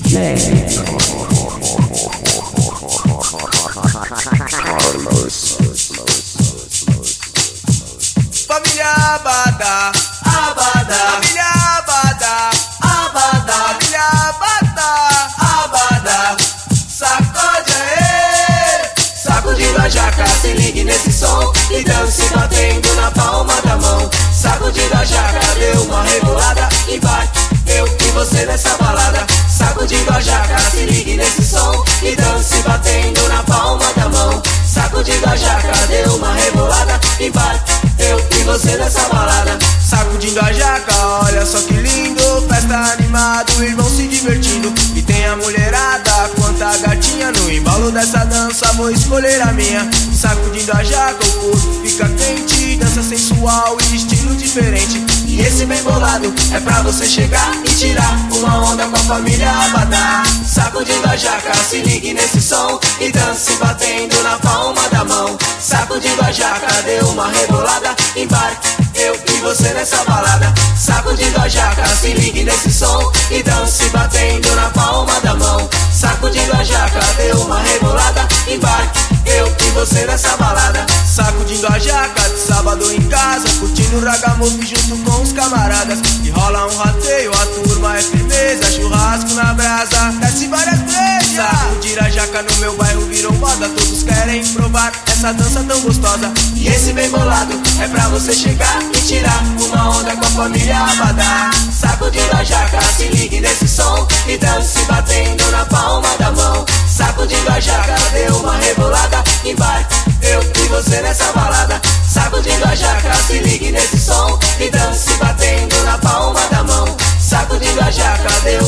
Família Abada, Abada, família Abada, Abada, família Abada, Abada. Sacode aí, sacudindo a jaca, se ligue nesse som e dance batendo na palma da mão. Sacudindo a jaca, deu uma rebolada e vai eu e você nessa balada. Sacudindo a jaca, se ligue nesse som e dance batendo na palma da mão. Sacudindo a jaca, deu uma rebolada e vai eu e você nessa balada. Sacudindo a jaca, olha só que lindo, festa animada, o irmão se divertindo. E tem a mulherada, quanta gatinha, no embalo dessa dança vou escolher a minha. Sacudindo a jaca, o corpo fica quente, dança sensual e estilo diferente. E esse bem bolado é pra você chegar e tirar uma onda com a família Abada. Sacudindo a jaca, se ligue nesse som e dance batendo na palma da mão. Sacudindo a jaca, deu uma rebolada, embarque eu e você nessa balada. Sacudindo a jaca, se ligue nesse som e dance batendo na palma da mão. Sacudindo a jaca, deu uma rebolada, embarque eu e você nessa balada. Sacudindo a jaca de sábado em casa, curtindo o ragamuffin junto com os camaradas. E rola um rateio, a turma é firmeza, churrasco na brasa, desce várias brejas. Sacudir a jaca no meu bairro virou moda, todos querem provar essa dança tão gostosa. E esse bem bolado é pra você chegar e tirar uma onda com a família Abada. Sacudindo a jaca, se ligue nesse som e dance batendo na palma da mão. Sacudindo a jaca, deu uma rebolada, embarque eu e você nessa balada. Sacudindo a jaca, se ligue nesse som e dance batendo na palma da mão. Sacudindo a jaca, deu